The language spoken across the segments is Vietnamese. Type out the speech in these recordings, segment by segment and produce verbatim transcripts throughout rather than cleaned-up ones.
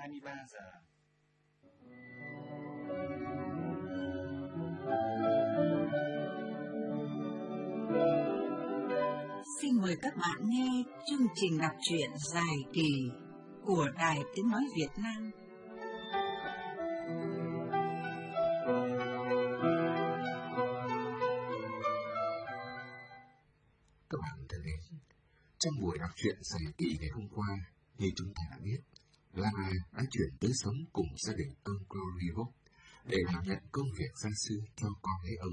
hai mươi ba giờ. Xin mời các bạn nghe chương trình đọc truyện dài kỳ của Đài Tiếng Nói Việt Nam. Các bạn thân mến, trong buổi đọc truyện dài kỳ ngày hôm qua, như chúng ta đã biết, Lara đã chuyển tới sống cùng gia đình ông Corriveau để đảm nhận công việc gia sư cho con gái ông.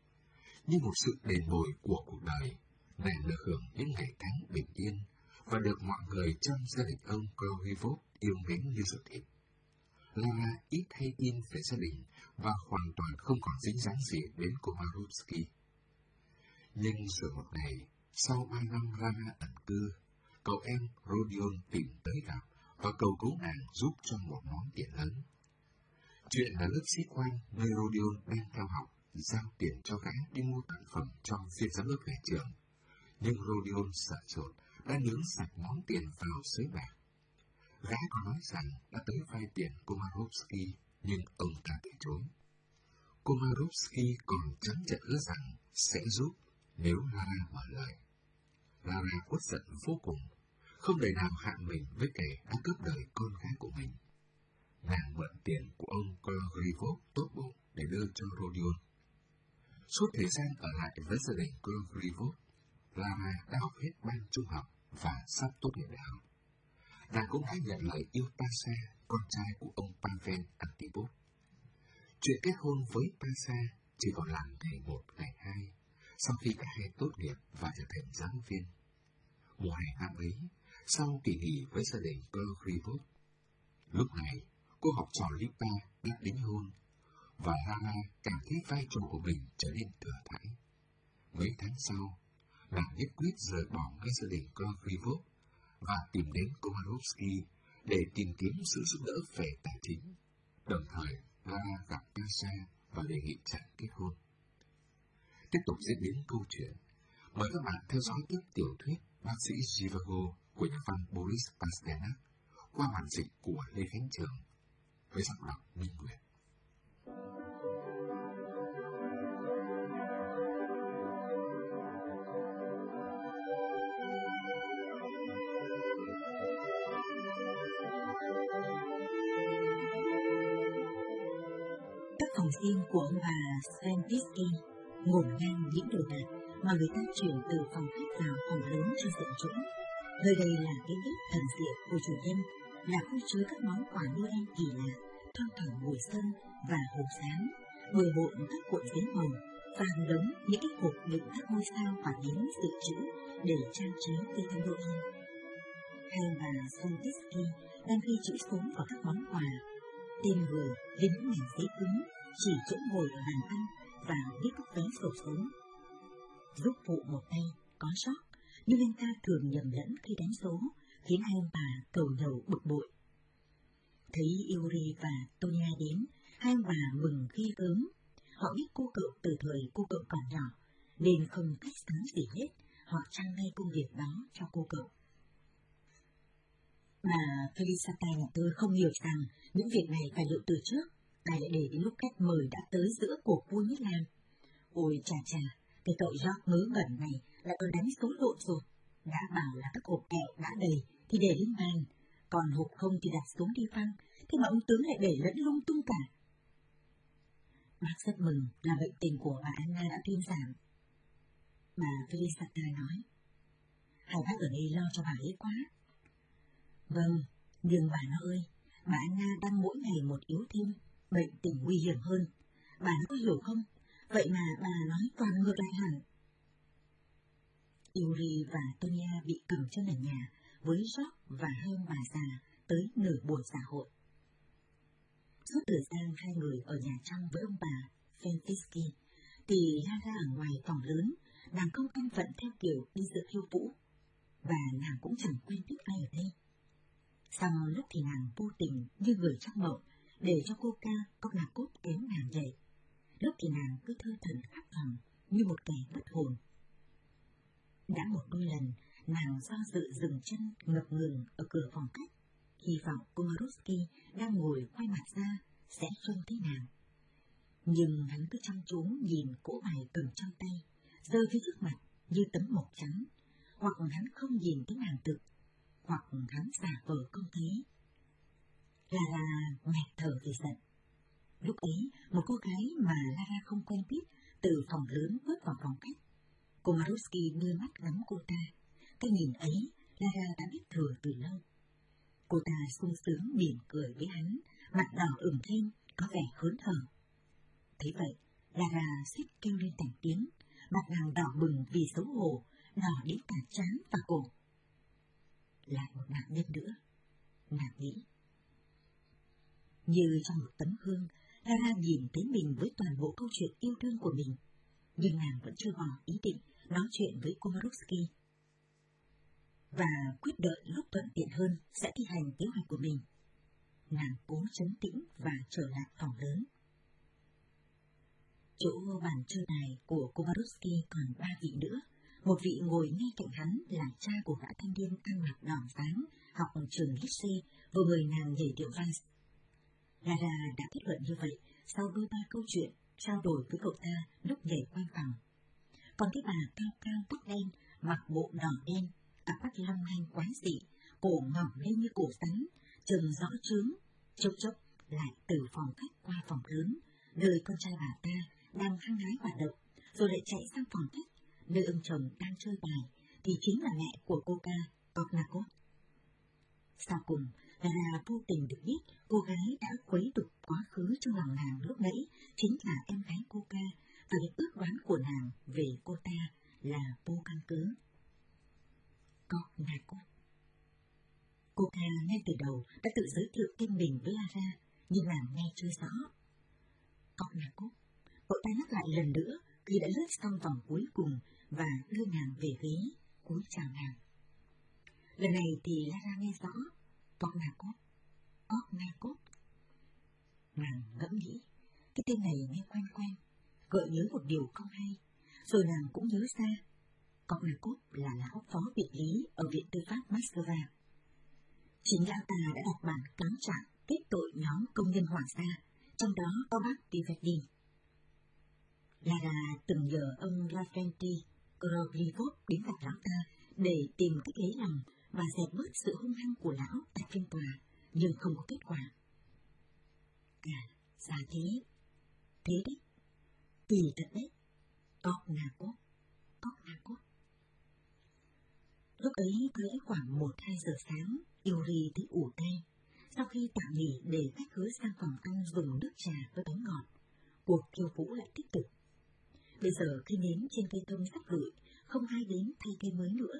Như một sự đền bồi của cuộc đời, nàng được hưởng những ngày tháng bình yên và được mọi người trong gia đình ông Corriveau yêu mến như ruột thịt. Lara ít hay tin về gia đình và hoàn toàn không còn dính dáng gì đến Komarovsky. Nhưng rồi một ngày, sau ba năm Lara ẩn cư, cậu em Rodion tìm tới gặp và cầu cứu nàng giúp cho một món tiền lớn. Chuyện là lớp sĩ quan nơi Rodion đang theo học giao tiền cho gã đi mua tặng phẩm trong phiên giám đốc nhà trường, nhưng Rodion sợ sột đã nướng sạch món tiền vào sới bạc. Gã có nói rằng đã tới vay tiền Komarovsky, nhưng ông ta từ chối. Komarovsky còn trắng trợn hứa rằng sẽ giúp nếu Lara mở lời. Lara uất giận vô cùng, không đời nào hạ mình với kẻ đã cướp đời con gái của mình. Nàng mượn tiền của ông Corriveau tốt bụng để đưa cho Rodion. Suốt thời gian ở lại với gia đình Corriveau, Lara đã học hết ban trung học và sắp tốt nghiệp đại học. Nàng cũng đã nhận lời yêu Pasha, con trai của ông Pavel Antipov. Chuyện kết hôn với Pasha chỉ còn làm ngày một ngày hai, sau khi cả hai tốt nghiệp và trở thành giáo viên. Mùa hè năm ấy, sau kỳ nghỉ với gia đình Corriveau, lúc này cô học trò Lipa đã đính hôn, và Lara cảm thấy vai trò của mình trở nên thừa thãi. Mấy tháng sau, nàng nhất quyết rời bỏ ngay gia đình Corriveau và tìm đến Komarovsky để tìm kiếm sự giúp đỡ về tài chính. Đồng thời, Lara gặp Pasha và đề nghị chàng kết hôn. Tiếp tục diễn biến câu chuyện, mời các bạn theo dõi tiếp tiểu thuyết Bác sĩ Zhivago của nhà văn Boris Pasternak qua bản dịch của Lê Khánh Trường với giọng đọc Minh Nguyệt. Các phòng riêng của ông bà Sventisky ngổn ngang những đồ đạc mà người ta chuyển từ phòng khách vào phòng lớn trên sân chỗ. Nơi đây là cái bếp thần diệu của chủ nhân, là khu chứa các món quà Noel kỳ lạ, thoang thoảng mùi xuân và hộp sáng, bừa bộn các cuộn giấy màu và hàng đống những cái hộp đựng các ngôi sao và nến dự trữ để trang trí cây thông Noel. Hai bà Sventisky đang ghi chữ số vào các món quà, tên người lên những mảnh giấy cứng, chỉ chỗ ngồi ở bàn ăn và viết các vé sổ số. Giúp phụ một tay có sót, nhưng anh ta thường nhầm lẫn khi đánh số, khiến hai ông bà cầu nhầu bực bội. Thấy Yuri và Tonya đến, hai ông bà mừng ghê gớm. Họ biết cô cậu từ thời cô cậu còn nhỏ, nên không cách sán gì hết, họ trao ngay công việc đó cho cô cậu. Bà Felicita nhà tôi không hiểu rằng những việc này phải liệu từ trước, ai lại để đến lúc khách mời đã tới giữa cuộc vui mới làm. Ôi chà chà, cái cậu George ngớ ngẩn này lại còn đánh số lộn rồi. Đã bảo là các hộp kẹo đã đầy thì để lên bàn, còn hộp không thì đặt xuống đi phăng, thế mà ông tướng lại để lẫn lung tung cả. Bác rất mừng là bệnh tình của bà Anna đã thuyên giảm. Bà Felicita nói, hai bác ở đây lo cho bà ấy quá. Vâng, nhưng bà nó ơi, bà Anna đang mỗi ngày một yếu thêm, bệnh tình nguy hiểm hơn. Bà nó có hiểu không? Vậy mà bà nói toàn ngược lại hẳn. Yuri và Tonya bị cầm chân ở nhà với George và hai ông bà già tới nửa buổi xã hội. Suốt thời gian hai người ở nhà trong với ông bà Fentisky, thì Lara ở ngoài phòng lớn, nàng không an phận theo kiểu đi dự khiêu vũ, và nàng cũng chẳng quen biết ai ở đây. Xong lúc thì nàng vô tình như người trong mộng, để cho cô ca có nhạc cốt kéo nàng dậy. Lúc thì nàng cứ thơ thẩn khắp phòng như một kẻ bất hồn. Đã một đôi lần nàng do dự dừng chân ngập ngừng ở cửa phòng khách, hy vọng Komorowski đang ngồi quay mặt ra sẽ trông thế nào. Nhưng hắn cứ chăm chú nhìn cỗ bài cầm trong tay, giơ phía trước mặt như tấm mộc trắng, hoặc hắn không nhìn thấy nàng thực, hoặc hắn giả vờ không thấy. Lara nghẹt thở vì giận. Lúc ấy, một cô gái mà Lara không quen biết từ phòng lớn bước vào phòng khách. Komorowski đưa mắt ngắm cô ta. Cái nhìn ấy, Lara đã biết thừa từ lâu. Cô ta sung sướng mỉm cười với hắn, mặt đỏ ửng lên, có vẻ hớn hở. Thế vậy, Lara suýt kêu lên thành tiếng, mặt nàng đỏ bừng vì xấu hổ, đỏ đến cả trán và cổ. Lại một nạn nhân nữa, nàng nghĩ. Như trong một tấm gương, Lara nhìn thấy mình với toàn bộ câu chuyện yêu đương của mình, nhưng nàng vẫn chưa bỏ ý định nói chuyện với Komorowski. Và quyết đợi lúc thuận tiện hơn sẽ thi hành kế hoạch của mình. Nàng cố trấn tĩnh và trở lại phòng lớn. Chỗ bàn chơi này của Komorowski còn ba vị nữa. Một vị ngồi ngay cạnh hắn là cha của gã thanh niên ăn mặc đỏm dáng, học ở trường lycée, vừa mời nàng nhảy điệu vals. Lara đã kết luận như vậy sau đôi ba câu chuyện trao đổi với cậu ta lúc nhảy quanh phòng. Còn cái bà cao cao tóc đen, mặc bộ đỏ đen, cặp mắt long lanh quái dị, cổ ngỏng lên như cổ rắn, trừng rõ trướng, chốc chốc lại từ phòng khách qua phòng lớn, nơi con trai bà ta đang hăng hái hoạt động, rồi lại chạy sang phòng khách, nơi ông chồng đang chơi bài, thì chính là mẹ của cô ca, Kornakov. Sau cùng, Lara vô tình được biết cô gái đã khuấy đục quá khứ trong lòng nàng lúc nãy chính là em gái cô ca, và những ước đoán của nàng về cô ta là vô căn cứ. Kornakov. Cô ca ngay từ đầu đã tự giới thiệu tên mình với Lara, nhưng nàng nghe chưa rõ. Kornakov. Cậu ta nhắc lại lần nữa khi đã lướt xong vòng cuối cùng và đưa nàng về ghế, cúi chào nàng. Lần này thì Lara nghe rõ. Kornakov. Kornakov. Nàng ngẫm nghĩ, cái tên này nghe quen quen, gợi nhớ một điều không hay, rồi nàng cũng nhớ ra. Kornakov là lão phó viện lý ở Viện Tư pháp Moscow. Chính lão ta đã đọc bản cáo trạng kết tội nhóm công nhân hỏa gia, trong đó có bác Tivedi. Lara từng nhờ ông Lavrenti Korovlivov đến gặp lão ta để tìm cách lấy lòng và dẹp bớt sự hung hăng của lão tại phiên tòa, nhưng không có kết quả. À, ra thế, thế đấy, kỳ thật đấy, Kornakov, Kornakov. Lúc ấy tới khoảng một hai giờ sáng, Yuri thấy ủ tay. Sau khi tạm nghỉ để khách hứa sang phòng ăn dùng nước trà với bánh ngọt, cuộc khiêu vũ lại tiếp tục. Bây giờ cây nến trên cây thông sắp rụi, không ai đến thay cây mới nữa.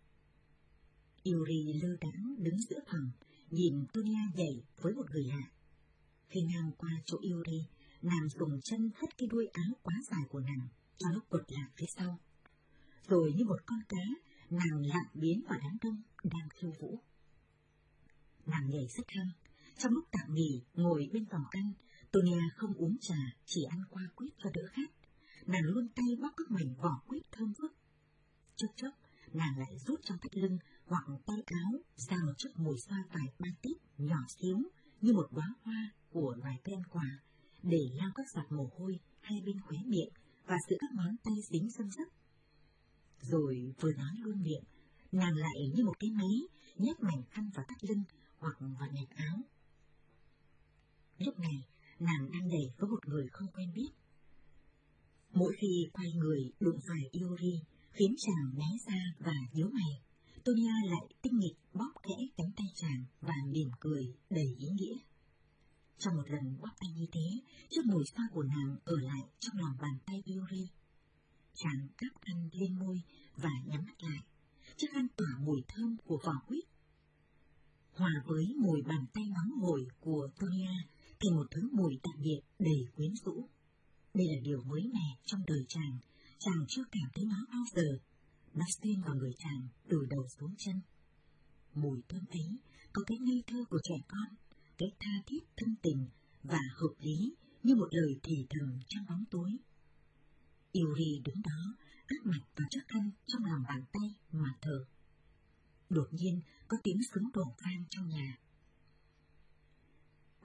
Yuri lơ đãng đứng giữa phòng, nhìn Tonia nhảy với một người lạ. Khi ngang qua chỗ Yuri, nàng dùng chân hất cái đuôi áo quá dài của nàng cho nó quật lại phía sau. Rồi như một con cá, nàng lặn biến vào đám đông đang khiêu vũ. Nàng nhảy rất hăng. Trong lúc tạm nghỉ ngồi bên phòng ăn, Tonia không uống trà, chỉ ăn qua quýt cho đỡ khát. Nàng luôn tay bóc các mảnh vỏ quýt thơm phức. Chốc chốc, nàng lại rút trong thắt lưng hoặc tay áo ra một chiếc mồi xoa vải ba tít nhỏ xíu như một đóa hoa của loài cây ăn quả, để lau các giọt mồ hôi hai bên khóe miệng và giữa các ngón tay dính xâm xấp. Rồi vừa nói luôn miệng, nàng lại như một cái máy nhét mảnh khăn vào thắt lưng hoặc vào nẹp áo. Lúc này, nàng đang nhảy với một người không quen biết. Mỗi khi quay người đụng phải Yuri, khiến chàng né ra và nhíu mày, Tonia lại tinh nghịch bóp khẽ cánh tay chàng và mỉm cười đầy ý nghĩa. Trong một lần bóp tay như thế, chiếc mồi xoa của nàng ở lại trong lòng bàn tay Yuri. Chàng cắp khăn lên môi và nhắm mắt lại. Chiếc khăn tỏa mùi thơm của vỏ quýt, hòa với mùi bàn tay nóng hổi của Tonia thành một thứ mùi đặc biệt đầy quyến rũ. Đây là điều mới mẻ trong đời chàng, chàng chưa cảm thấy nó bao giờ. Nó xuyên vào người chàng từ đầu xuống chân. Mùi thơm ấy có cái ngây thơ của trẻ con, cái tha thiết thân tình và hợp lý như một lời thì thầm trong bóng tối. Yuri đứng đó, áp mặt vào chiếc khăn trong lòng bàn tay mà thở. Đột nhiên có tiếng súng đổ vang trong nhà.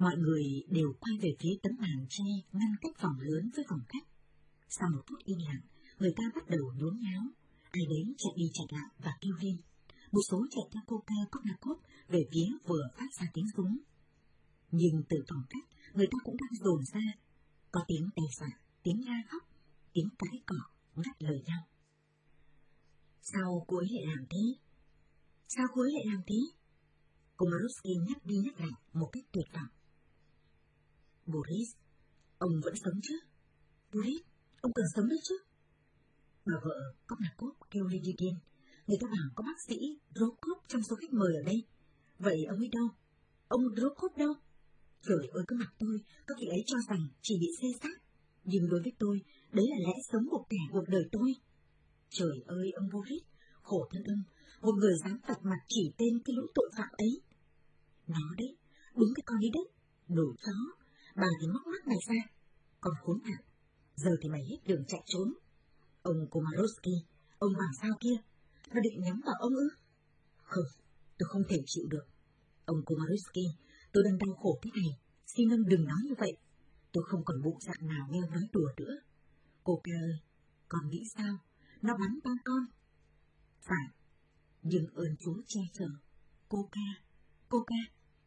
Mọi người đều quay về phía tấm màn tre ngăn cách phòng lớn với phòng khách. Sau một phút im lặng, người ta bắt đầu nhốn nháo, ai đấy chạy đi chạy lại và kêu lên. Một số chạy theo Coca Konakov về phía vừa phát ra tiếng súng. Nhưng từ phòng khách, người ta cũng đang dồn ra, có tiếng đe dọa, tiếng la khóc, tiếng cãi cọ, ngắt lời nhau. Sao cô ấy lại làm thế? Sao cô ấy lại làm thế? Komorowski nhắc đi nhắc lại một cách tuyệt vọng. Boris, ông vẫn sống chứ? Boris, ông cần sống đấy chứ? Bà vợ Konakov kêu lên đi điên. Người ta bảo có bác sĩ Rokov trong số khách mời ở đây. Vậy ông ấy đâu? Ông Rokov đâu? Trời ơi, cái mặt tôi, các vị ấy cho rằng chỉ bị xê xát. Nhưng đối với tôi, đấy là lẽ sống của kẻ cuộc đời tôi. Trời ơi, ông Boris, khổ thân ông, một người dám vạch mặt chỉ tên cái lũ tội phạm ấy. Nó đấy, đúng cái con ấy đấy, đồ chó, bà thì móc mắt mày ra. Còn khốn nạn, giờ thì mày hết đường chạy trốn. Ông Komorowski, ông bảo sao kia, nó định nhắm vào ông ư? Không, tôi không thể chịu được. Ông Komorowski, tôi đang đau khổ thế này, xin ông đừng nói như vậy. Tôi không còn bụng dạ nào nghe nói đùa nữa. Cô ca ơi, con nghĩ sao? Nó bắn ba con. Phải, nhưng ơn Chúa che chở. Cô ca, cô ca.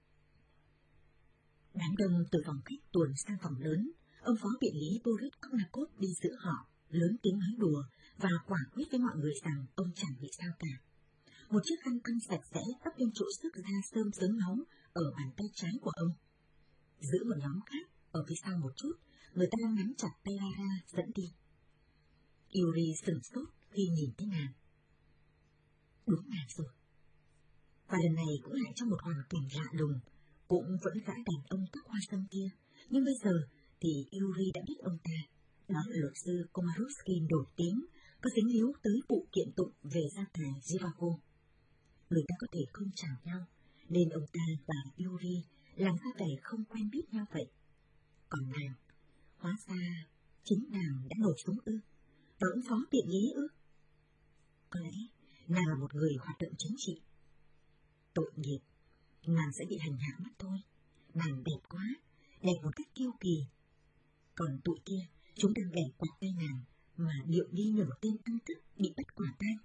Đám đông từ phòng khách tuồn sang phòng lớn. Ông phó biện lý Boris Konakov đi giữa họ, lớn tiếng nói đùa và quả quyết với mọi người rằng ông chẳng bị sao cả. Một chiếc khăn băng sạch sẽ đắp lên chỗ sức da sơm sớm máu ở bàn tay trái của ông. Giữa một nhóm khác, ở phía sau một chút, người ta đang nắm chặt tay Lara dẫn đi. Yuri sửng sốt khi nhìn thấy nàng. Đúng là rồi. Và lần này cũng lại trong một hoàn cảnh lạ lùng, cũng vẫn gã đàn ông tóc hoa sâm kia, nhưng bây giờ thì Yuri đã biết ông ta. Đó là luật sư Komorowski nổi tiếng, có dính líu tới vụ kiện tụng về gia tài Zhivago. Người ta có thể không chào nhau, nên ông ta và Yuri làm ra vẻ không quen biết nhau vậy. Còn nàng, hóa ra chính nàng đã nổ súng ư, và ông phó biện lý ư. Có lẽ nàng là một người hoạt động chính trị. Tội nghiệp, nàng sẽ bị hành hạ mất thôi. Nàng đẹp quá, đẹp một cách kiêu kỳ. Còn tụi kia, chúng đang bẻ quạt tay nàng, mà điệu đi như một tên ăn cướp bị bắt quả tang.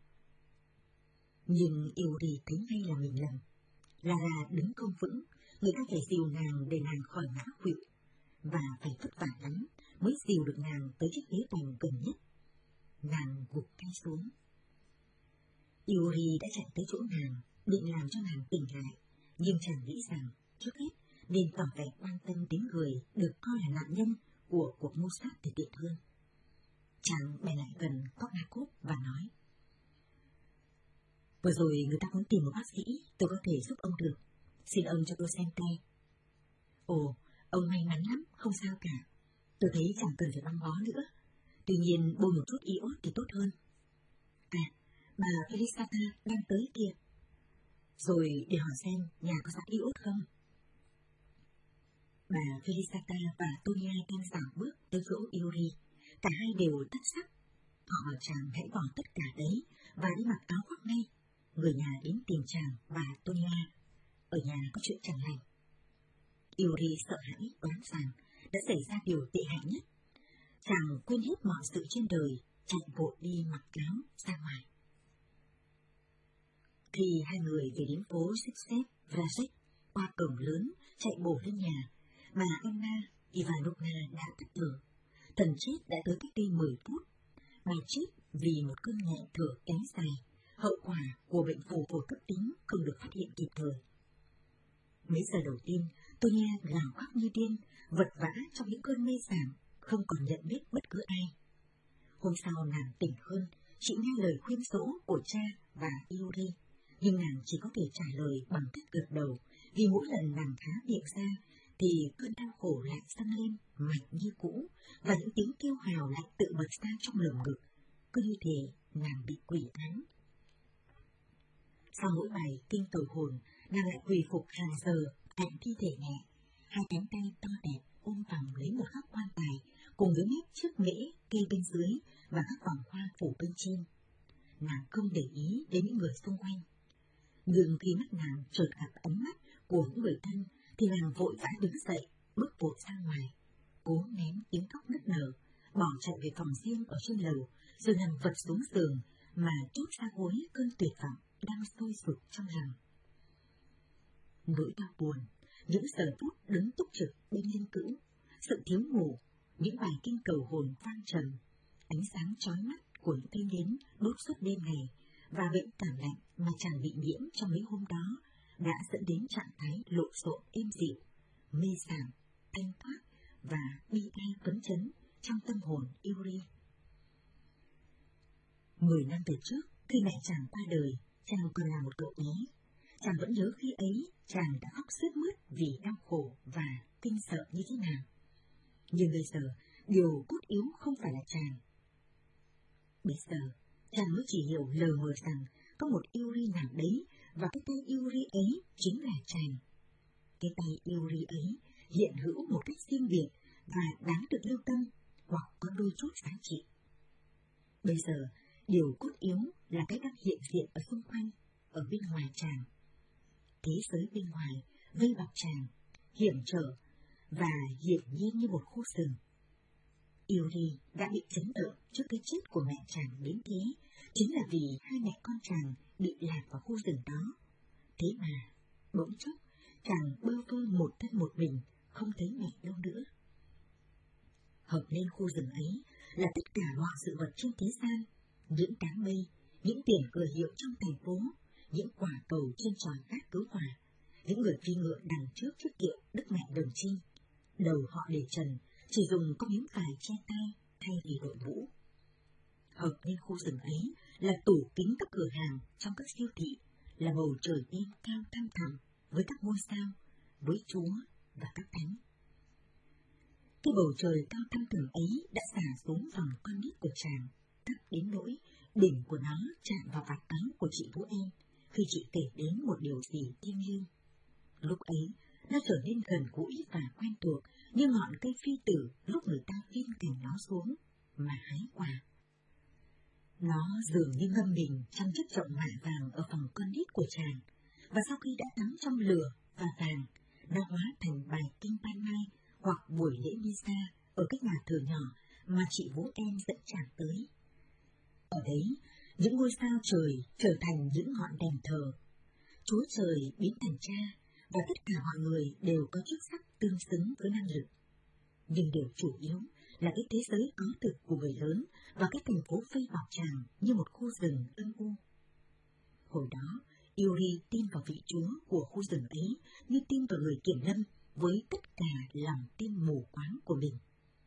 Nhưng Yuri thấy ngay là mình lầm. Lara đứng không vững, người ta phải dìu nàng để nàng khỏi ngã khuỵu, và phải vất vả lắm mới dìu được nàng tới chiếc ghế bành gần nhất. Nàng gục tay xuống. Yuri đã chạy tới chỗ nàng, định làm cho nàng tỉnh lại, nhưng chàng nghĩ rằng trước hết nên tỏ vẻ quan tâm đến người được coi là nạn nhân của cuộc mưu sát để tiện hơn. Chàng bèn lại gần Konakov và nói: Vừa rồi người ta muốn tìm một bác sĩ, tôi có thể giúp ông được. Xin ông cho tôi xem tay. Ồ, ông may mắn lắm, không sao cả. Tôi thấy chẳng cần phải băng bó nữa. Tuy nhiên bôi một chút iốt thì tốt hơn. À, bà Felicita đang tới kìa. Rồi để hỏi xem nhà có sẵn iốt không. Bà Felicita và Tonia đang dạo bước tới chỗ Yuri. Cả hai đều thất sắc. Họ bảo chàng hãy bỏ tất cả đấy và đi mặc áo khoác ngay. Người nhà đến tìm chàng và Tonia. Ở nhà có chuyện chẳng lành. Yuri sợ hãi đoán rằng đã xảy ra điều tệ hại nhất. Chàng quên hết mọi sự trên đời, chạy vội đi mặc áo ra ngoài. Khi hai người về đến phố Sixth Vrajek, qua cổng lớn chạy bổ lên nhà, bà Anna Ivanovna đã tắt thở. Thần chết đã tới cách đây mười phút. Bà chết vì một cơn nghẹt thở kéo dài, hậu quả của bệnh phù phổi cấp tính không được phát hiện kịp thời. Mấy giờ đầu tiên, Tonia gào khóc như điên, vật vã trong những cơn mê sảng, không còn nhận biết bất cứ ai. Hôm sau nàng tỉnh hơn, chị nghe lời khuyên dỗ của cha và Yuri, nhưng nàng chỉ có thể trả lời bằng cách gật đầu, vì mỗi lần nàng há miệng ra thì cơn đau khổ lại dâng lên mạnh như cũ, và những tiếng kêu hào lại tự bật ra trong lồng ngực, cứ như thể nàng bị quỷ ám. Sau mỗi bài kinh cầu hồn, nàng lại quỳ phục hàng giờ cạnh thi thể mẹ, hai cánh tay to đẹp ôm vòng lấy một góc quan tài, cùng với nét chiếc mễ kê bên dưới và các vòng hoa phủ bên trên. Nàng không để ý đến những người xung quanh. Nhưng khi mắt nàng chợt gặp ánh mắt của những người thân, thì nàng vội vã đứng dậy, bước vội ra ngoài, cố nén tiếng khóc nức nở, bỏ chạy về phòng riêng ở trên lầu, rồi nằm vật xuống giường mà trút ra gối cơn tuyệt vọng đang sôi sục trong lòng. Nỗi đau buồn, những giờ phút đứng túc trực bên linh cữu, sự thiếu ngủ, những bài kinh cầu hồn vang trầm, ánh sáng chói mắt của những cây nến đốt suốt đêm ngày và bệnh cảm lạnh mà chàng bị nhiễm trong mấy hôm đó đã dẫn đến trạng thái lộn xộn êm dịu, mê sảng, thanh thoát và bi ai phấn chấn trong tâm hồn Yuri. Mười năm về trước, khi mẹ chàng qua đời, chàng còn là một cậu bé. Chàng vẫn nhớ khi ấy chàng đã khóc sướt mướt vì đau khổ và kinh sợ như thế nào. Nhưng bây giờ, điều cốt yếu không phải là chàng. Bây giờ, chàng mới chỉ hiểu lờ mờ rằng có một Yuri nào đấy, và cái tay Yuri ấy chính là chàng. Cái tay Yuri ấy hiện hữu một cách riêng biệt và đáng được lưu tâm, hoặc có đôi chút giá trị. Bây giờ, điều cốt yếu là cái đang hiện diện ở xung quanh, ở bên ngoài chàng. Thế giới bên ngoài vây bọc chàng, hiểm trở và hiển nhiên như một khu rừng. Yuri đã bị chấn động trước cái chết của mẹ chàng đến thế, chính là vì hai mẹ con chàng bị lạc vào khu rừng đó. Thế mà, bỗng chốc, chàng bơ vơ một thân một mình, không thấy mẹ đâu nữa. Hợp lên khu rừng ấy là tất cả mọi sự vật trên thế gian, những đám mây, những tiền cửa hiệu trong thành phố, những quả cầu trên tròi gác cứu hỏa, những người phi ngựa đằng trước chiếc kiệu Đức Mẹ Đồng Trinh, đầu họ để trần, chỉ dùng có miếng vải che tay thay vì đội mũ. Hợp lên khu rừng ấy là tủ kính các cửa hàng trong các siêu thị, là bầu trời đêm cao thăm thẳm với các ngôi sao, với Chúa và các thánh. Cái bầu trời cao thăm thẳm ấy đã xả xuống vòng con nít của chàng, thấp đến nỗi đỉnh của nó chạm vào vạt áo của chị Vũ Em khi chị kể đến một điều gì thiêng liêng. Lúc ấy, nó trở nên gần gũi và quen thuộc như ngọn cây phi tử lúc người ta viên cành nó xuống mà hái quả. Nó dường như ngâm mình trong chiếc chậu mạ vàng ở phòng con nít của chàng, và sau khi đã tắm trong lửa và vàng, nó hóa thành bài kinh ban mai hoặc buổi lễ misa ở cái nhà thờ nhỏ mà chị Vũ Em dẫn chàng tới. Ở đấy, những ngôi sao trời trở thành những ngọn đèn thờ. Chúa trời biến thành cha, và tất cả mọi người đều có chức sắc tương xứng với năng lực. Nhưng điều chủ yếu là cái thế giới có thực của người lớn và cái thành phố vây bọc chàng như một khu rừng âm u. Hồi đó, Yuri tin vào vị Chúa của khu rừng ấy như tin vào người kiểm lâm với tất cả lòng tin mù quáng của mình.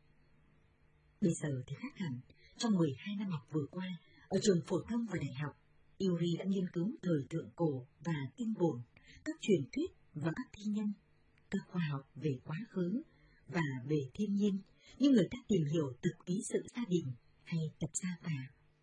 Bây giờ thì khác hẳn, trong mười hai năm học vừa qua, ở trường phổ thông và đại học, Yuri đã nghiên cứu thời thượng cổ và tinh bổn, các truyền thuyết và các thi nhân, các khoa học về quá khứ và về thiên nhiên, như người ta tìm hiểu từ ký sự gia đình hay tập gia phả.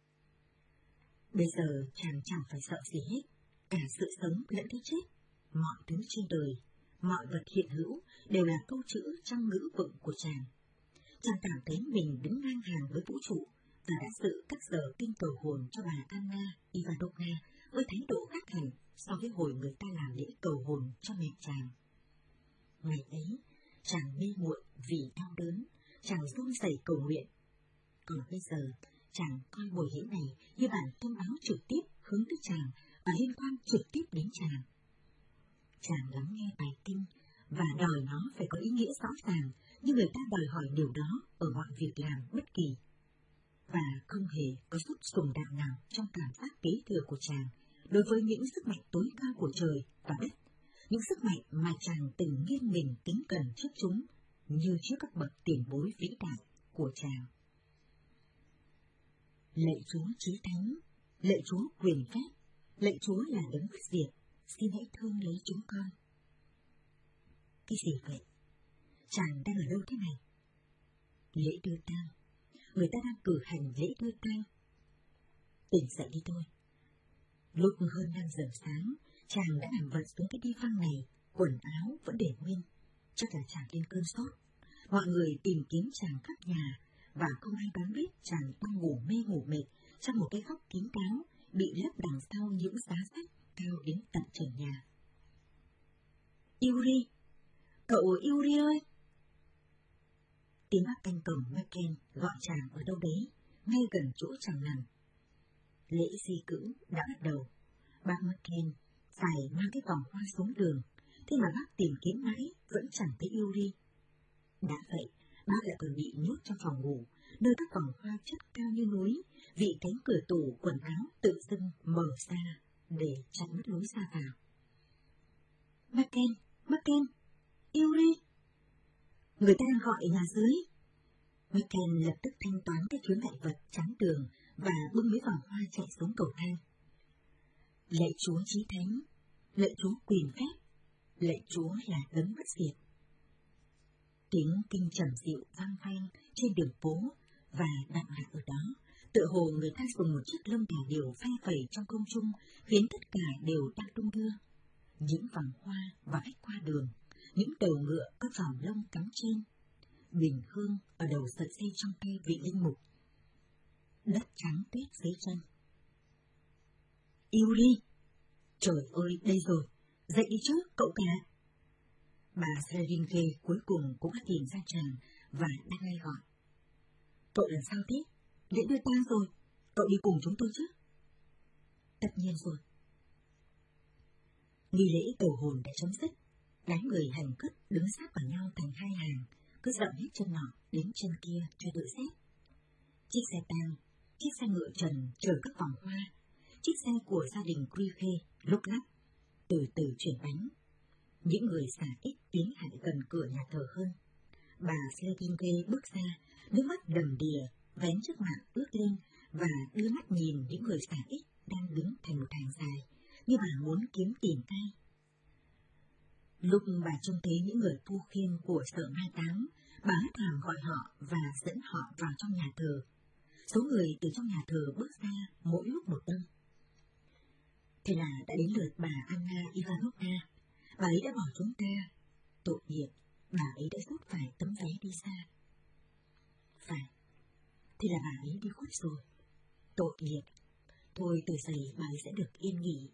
Bây giờ chàng chẳng phải sợ gì hết, cả sự sống lẫn cái chết, mọi thứ trên đời, mọi vật hiện hữu đều là câu chữ trong ngữ vựng của chàng. Chàng cảm thấy mình đứng ngang hàng với vũ trụ và đã dự các giờ kinh cầu hồn cho bà Anna Ivanovna với thái độ khác hẳn so với hồi người ta làm lễ cầu hồn cho mẹ chàng. Ngày ấy, chàng mê muội vì đau đớn, chàng run rẩy cầu nguyện. Còn bây giờ, chàng coi buổi lễ này như bản thông báo trực tiếp hướng tới chàng và liên quan trực tiếp đến chàng. Chàng lắng nghe bài kinh và đòi nó phải có ý nghĩa rõ ràng như người ta đòi hỏi điều đó ở mọi việc làm bất kỳ. Và không hề có chút sùng đạo nào trong cảm giác kế thừa của chàng đối với những sức mạnh tối cao của trời và đất, những sức mạnh mà chàng từng nghiêng mình kính cẩn trước chúng như trước các bậc tiền bối vĩ đại của chàng. Lạy Chúa Chí Thánh, lạy Chúa Quyền Phép, lạy Chúa là đấng bất diệt, xin hãy thương lấy chúng con. Cái gì vậy? Chàng đang ở đâu thế này? Lễ đưa tang. Người ta đang cử hành lễ đưa tang. Tỉnh dậy đi thôi. Lúc hơn năm giờ sáng, chàng đã nằm vật xuống cái đi phăng này, quần áo vẫn để nguyên. Chắc là chàng lên cơn sốt. Mọi người tìm kiếm chàng khắp nhà, và không ai đoán biết chàng đang ngủ mê ngủ mệt trong một cái góc kín đáo, bị lấp đằng sau những giá sách cao đến tận trần nhà. Yuri! Cậu Yuri ơi! Tiếng bác canh cổng Maken gọi chàng ở đâu đấy, ngay gần chỗ chàng nằm. Lễ di cữu đã bắt đầu. Bác Maken phải mang cái vòng hoa xuống đường, thế mà bác tìm kiếm mãi vẫn chẳng thấy Yuri. Đã vậy, bác lại còn bị nhốt trong phòng ngủ, nơi các vòng hoa chất cao như núi, vì cánh cửa tủ quần áo tự dưng mở ra để chặn mất lối ra vào. Maken, Maken, Yuri! Người ta đang gọi ở nhà dưới. Maken lập tức thanh toán cái chướng ngại vật chắn đường và bưng mấy vòng hoa chạy xuống cầu thang. Lạy Chúa chí thánh, lạy Chúa quyền phép, lạy Chúa là đấng bất diệt. Tiếng kinh trầm dịu vang vang trên đường phố và đặng lại ở đó, tựa hồ người ta dùng một chiếc lông đà điểu phe phẩy trong không trung, khiến tất cả đều đang đung đưa. Những vòng hoa và khách qua đường, những đầu ngựa có vòng lông cắm trên, bình hương ở đầu sợi dây trong tay vị linh mục. Đất trắng tuyết dưới chân. Yuri! Trời ơi, đây rồi! Dậy đi chứ, cậu cả! Bà Seringe cuối cùng cũng đã tìm ra chàng và đang lay gọi. Cậu làm sao thế? Lễ đưa tang rồi, cậu đi cùng chúng tôi chứ? Tất nhiên rồi. Nghi lễ cầu hồn đã chấm dứt, đám người hành cất đứng sát vào nhau thành hai hàng, cứ dậm hết chân nọ đến chân kia cho đỡ rét. Chiếc xe tang, chiếc xe ngựa trần chở các vòng hoa, chiếc xe của gia đình Criche lúc lắc, từ từ chuyển bánh. Những người xả ít tiến lại gần cửa nhà thờ hơn. Bà Seringe bước ra, nước mắt đầm đìa, vén chiếc mạn ướt lên và đưa mắt nhìn những người xả ít đang đứng thành một hàng dài, như bà muốn kiếm tìm ai. Lúc bà trông thấy những người phu khiên của sở mai táng, bà hét hàm gọi họ và dẫn họ vào trong nhà thờ. Số người từ trong nhà thờ bước ra mỗi lúc một đông. Thế là đã đến lượt bà Anna Ivanovna. Bà ấy đã bỏ chúng ta. Tội nghiệp, bà ấy đã rút phải tấm vé đi xa. Phải, thì là bà ấy đi khuất rồi. Tội nghiệp, thôi từ giày bà ấy sẽ được yên nghỉ.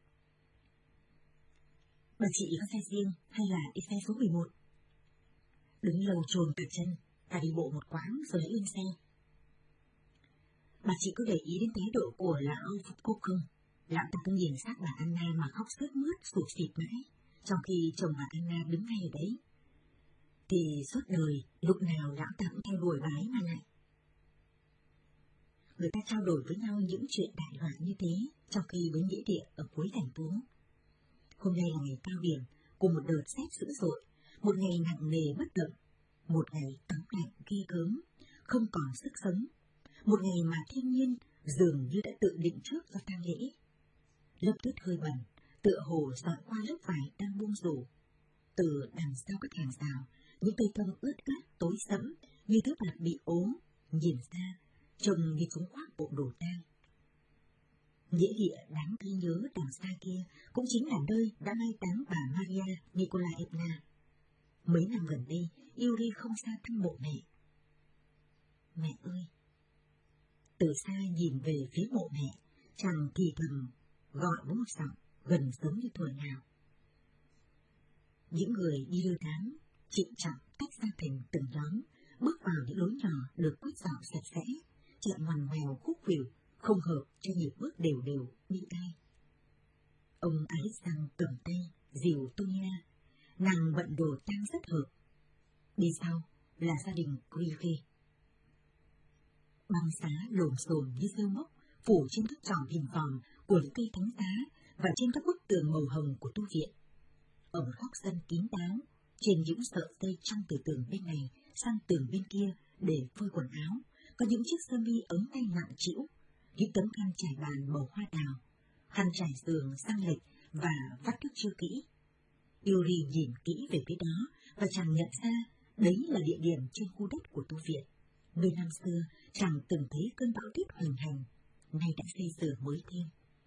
Bà chị có xe riêng hay là đi xe số mười một? Đứng lâu trồn cả chân, và đi bộ một quãng rồi hãy lên xe. Bà chị có để ý đến thái độ của lão Phúc không? Lão ta cứ nhìn sát bà Anna mà khóc sướt mướt, sụt xịt mãi, trong khi chồng bà Anna đứng ngay ở đấy. Thì suốt đời, lúc nào lão ta cũng theo đuổi bà ấy mà lại. Người ta trao đổi với nhau những chuyện đại loại như thế, trong khi với nghĩa địa ở cuối thành phố. Hôm nay là ngày cao điểm của một đợt rét dữ dội, một ngày nặng nề bất động, một ngày ấm lạnh ghê gớm, không còn sức sống, một ngày mà thiên nhiên dường như đã tự định trước cho tang lễ. Lớp tuyết hơi bẩn, tựa hồ dọi qua lớp vải đang buông rủ. Từ đằng sau các hàng rào, những cây thông ướt át tối sẫm như thứ bạc bị ố, nhìn ra trông như chúng khoác bộ đồ tang. Nghĩa địa đáng ghi nhớ đằng xa kia cũng chính là nơi đã mai táng bà Maria Nikolaevna. Mấy năm gần đây, Yuri không xa thăm mộ mẹ. Mẹ ơi! Từ xa nhìn về phía mộ mẹ, chàng thì thầm gọi với một giọng gần giống như thuở nào. Những người đi đưa đám trịnh trọng tách ra thành từng nhóm, bước vào những lối nhỏ được quét dọn sạch sẽ, chợn ngoằn ngoèo khúc khuỷu, không hợp cho nhịp bước đều đều đi tay. Ông Alexandre cầm tay dìu Tonia, nàng bận đồ tang rất hợp. Đi sau là gia đình Criche. Băng giá lồm xồm như rêu mốc phủ trên các tròm hình vòm của những cây thánh giá và trên các bức tường màu hồng của tu viện. Ở một góc sân kín đáo, trên những sợi dây trong từ tường bên này sang tường bên kia để phơi quần áo, có những chiếc sơ mi ống tay nặng trĩu, những tấm khăn trải bàn màu hoa đào, khăn trải giường sang lệch và vắt nước chưa kỹ. Yuri nhìn kỹ về phía đó và chàng nhận ra đấy là địa điểm trên khu đất của tu viện, nơi năm xưa chàng từng thấy cơn bão tuyết hoành hành, nay đã xây sửa mới thêm.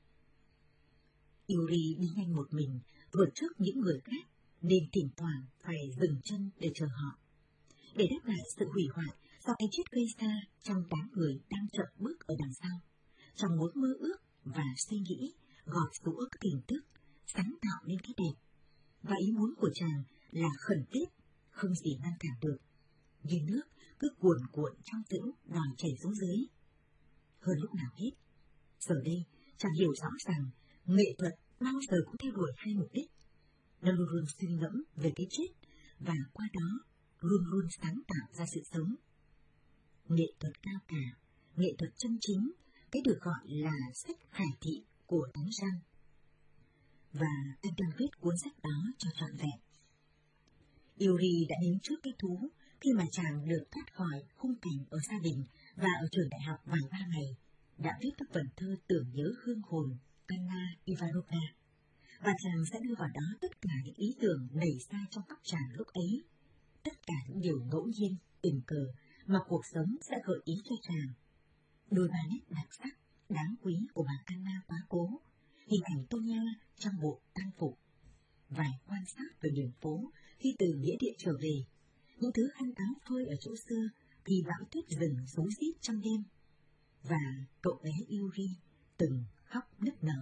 Yuri đi nhanh một mình, vượt trước những người khác, nên thỉnh thoảng phải dừng chân để chờ họ. Để đáp lại sự hủy hoại do cái chết gây ra trong đám người đang chậm bước ở đằng sau, trong mối mơ ước và suy nghĩ gọt rũa các hình thức, sáng tạo nên cái đẹp. Và ý muốn của chàng là khẩn thiết không gì ngăn cản được, như nước cứ cuồn cuộn trong tĩnh đòi chảy xuống dưới. Hơn lúc nào hết, giờ đây chàng hiểu rõ rằng nghệ thuật bao giờ cũng theo đuổi hai mục đích. Nó luôn luôn suy ngẫm về cái chết và qua đó luôn luôn sáng tạo ra sự sống. Nghệ thuật cao cả, nghệ thuật chân chính, cái được gọi là sách khải thị của Thánh Jean. Và anh đang viết cuốn sách đó cho trọn vẹn. Yuri đã đến trước cái thú khi mà chàng được thoát khỏi khung cảnh ở gia đình và ở trường đại học vài ba ngày, đã viết các vần thơ tưởng nhớ hương hồn Anna Ivanovna, và chàng sẽ đưa vào đó tất cả những ý tưởng nảy ra trong óc chàng lúc ấy, tất cả những điều ngẫu nhiên, tình cờ mà cuộc sống sẽ gợi ý cho chàng. Đôi ba nét đặc sắc, đáng quý của bà Anna quá cố, hình ảnh Tonya trong bộ tang phục, vài quan sát về đường phố khi từ nghĩa địa trở về, những thứ khăn áo phơi ở chỗ xưa khi bão tuyết rừng rối rít trong đêm, và cậu bé Yuri từng khóc nức nở.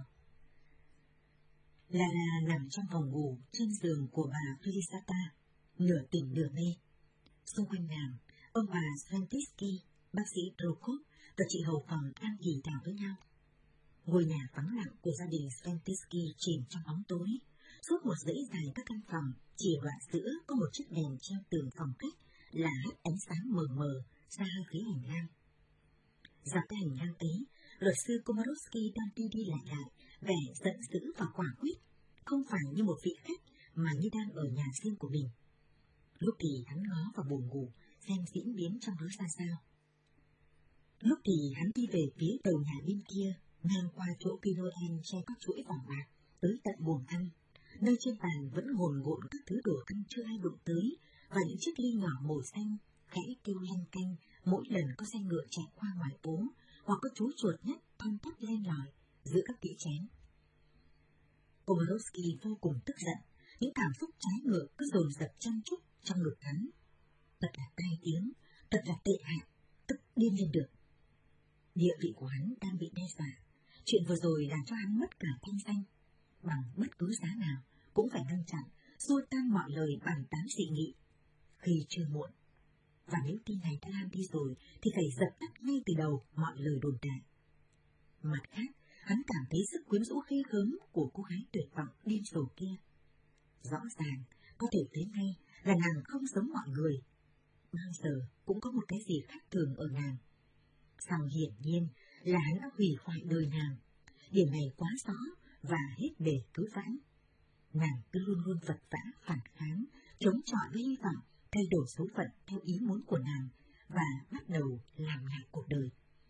Lara nằm trong phòng ngủ trên giường của bà Felisata, nửa tỉnh nửa mê. Xung quanh nàng, ông bà Sventitsky, bác sĩ Prokop và chị hầu phòng đang thì thào với nhau. Ngôi nhà vắng lặng của gia đình Sventitsky chìm trong bóng tối. Suốt một dãy dài các căn phòng, chỉ ở đoạn giữa có một chiếc đèn treo tường phòng khách là hắt ánh sáng mờ mờ ra phía hành lang. Dọc cái hành lang ấy, luật sư Komorowski đang đi đi lại lại, vẻ giận dữ và quả quyết, không phải như một vị khách mà như đang ở nhà riêng của mình. Lúc thì hắn ngó vào buồng ngủ, xem diễn biến trong đó ra sao. Lúc thì hắn đi về phía đầu nhà bên kia, ngang qua chỗ Pinoen che các chuỗi vàng bạc, tới tận buồng ăn, nơi trên bàn vẫn ngồn ngộn các thứ đồ ăn chưa ai đụng tới, và những chiếc ly nhỏ màu xanh khẽ kêu lanh canh mỗi lần có xe ngựa chạy qua ngoài phố, hoặc có chú chuột nhất thon thắt lên lòi giữa các đĩa chén. Komorowski vô cùng tức giận, những cảm xúc trái ngược cứ dồn dập chăm chúc trong ngực hắn. Thật là tai tiếng, thật là tệ hại, tức điên lên được. Địa vị của hắn đang bị đe dọa, chuyện vừa rồi làm cho hắn mất cả thanh danh. Bằng bất cứ giá nào cũng phải ngăn chặn, xua tan mọi lời bàn tán dị nghị. Khi chưa muộn, và nếu tin này đã lan đi rồi thì phải dập tắt ngay từ đầu mọi lời đồn đại. Mặt khác, hắn cảm thấy sức quyến rũ ghê gớm của cô gái tuyệt vọng điên rồ kia. Rõ ràng, có thể thấy ngay là nàng không giống mọi người. Bao giờ cũng có một cái gì khác thường ở nàng. Song hiển nhiên là hắn đã hủy hoại đời nàng. Điểm này quá rõ và hết bề cứu vãn. Nàng cứ luôn luôn vật vã phản kháng, chống chọi với hy vọng thay đổi số phận theo ý muốn của nàng và bắt đầu làm lại cuộc đời.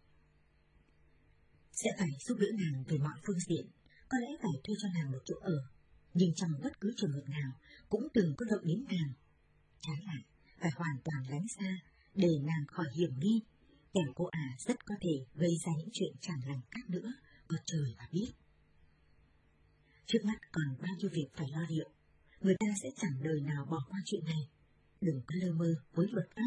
Sẽ phải giúp đỡ nàng về mọi phương diện, có lẽ phải thuê cho nàng một chỗ ở, nhưng trong bất cứ trường hợp nào cũng đừng có động đến nàng. Trái lại, phải hoàn toàn lánh xa để nàng khỏi hiểm nghi, kẻo cô ả rất có thể gây ra những chuyện chẳng lành khác nữa, có trời mà biết. Trước mắt còn bao nhiêu việc phải lo liệu, người ta sẽ chẳng đời nào bỏ qua chuyện này. Đừng có lơ mơ với luật pháp.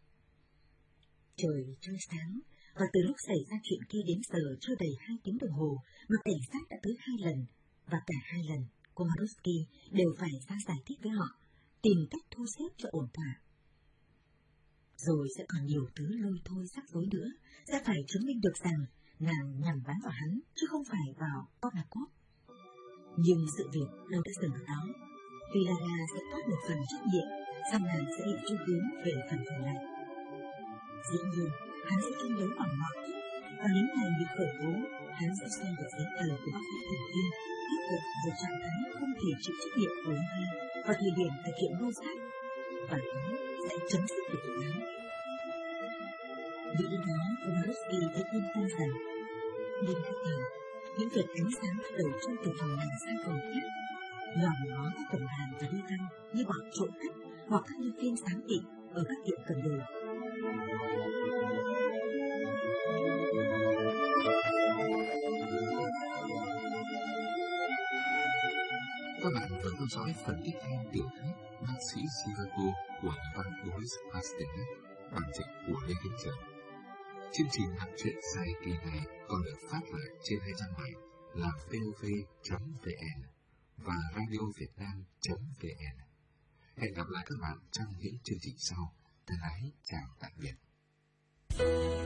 Trời chưa sáng, và từ lúc xảy ra chuyện kia đến giờ chưa đầy hai tiếng đồng hồ mà cảnh sát đã tới hai lần, và cả hai lần Komorowski đều phải ra giải thích với họ, tìm cách thu xếp cho ổn thỏa. Rồi sẽ còn nhiều thứ lôi thôi rắc rối nữa, sẽ phải chứng minh được rằng nàng nhằm bắn vào hắn chứ không phải vào Konakov. Nhưng sự việc đâu đã dừng ở đó, vì Lara sẽ thoát một phần trách nhiệm, xong nàng sẽ bị truy cứu về phần còn lại. Dĩ nhiên, hắn sẽ tranh đấu bằng mọi cách, và nếu nàng bị khởi tố, hắn sẽ xem được giấy tờ của bác sĩ thần viên, kết luận về trạng thái không thể chịu trách nhiệm của anh ta vào thời điểm thực hiện mưu sát, và hắn sẽ chấm dứt được vụ án. Vì đến đó, Komorowski thấy yên tâm rằng, đêm hôm nào, những việc ánh sáng bắt đầu trong từ phòng này sang phòng khác, nhòm ngó các tuần hàng và đi ăn như bọn trộm cắp hoặc các nhân viên giám định ở các tiệm cầm đồ. Các bạn vừa theo dõi phần tiếp theo tiểu thuyết Bác sĩ Chicago của nhà văn Boris Pasternak, bản dịch của Lê Thanh Trường. Chương trình đọc truyện dài kỳ này còn được phát lại trên hai trang mạng là vov chấm vn và radiovietnam chấm vn. Hẹn gặp lại các bạn trong những chương trình sau. Thân ái chào tạm biệt.